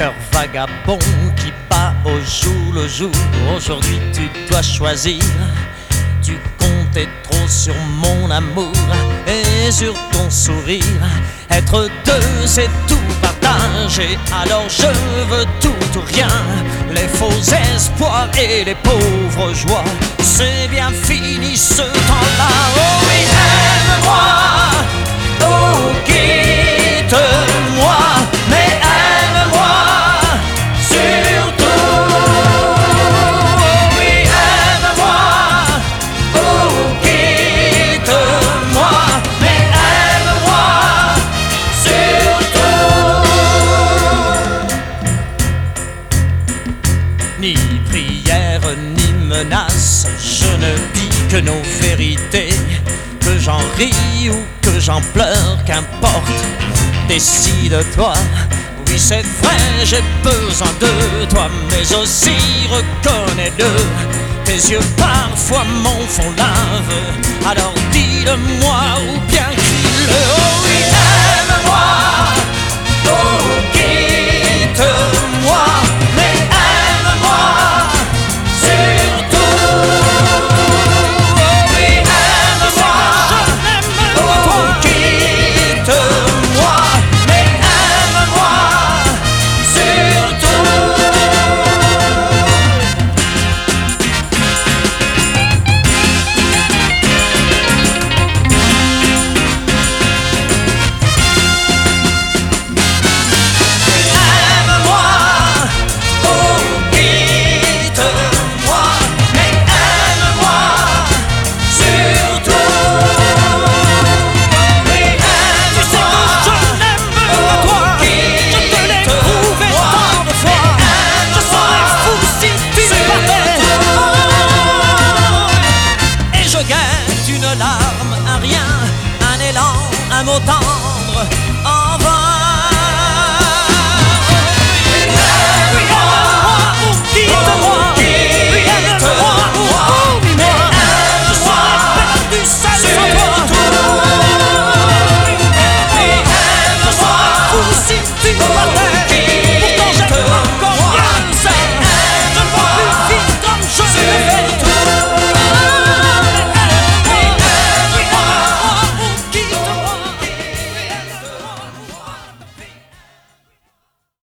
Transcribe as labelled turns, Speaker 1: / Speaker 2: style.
Speaker 1: cœur vagabond qui bat au jour le jour. Aujourd'hui tu dois choisir. Tu comptais trop sur mon amour et sur ton sourire. Être deux c'est tout partager. Alors je veux tout ou rien. Les faux espoirs et les pauvres joies. C'est bien fini ce temps-là. Oh oui, aime-moi, oh quitte-moi, mais aime-moi surtout. Oh oui, aime-moi, oh quitte-moi, mais aime-moi surtout. Ni prière ni menace, je ne dis que nos vérités. Que j'en ris ou que j'en pleure, qu'importe, décide-toi. Oui c'est vrai, j'ai besoin de toi, mais aussi reconnais-le. Tes yeux parfois m'en font lave, alors dis-le-moi ou bien crie-le. Oh oui, aime-moi, oh quitte-moi, mais aime-moi surtout. Oh oui, aime-moi, oh quitte-moi, mais aime-moi surtout. Une larme, un rien, un élan, un mot tendre.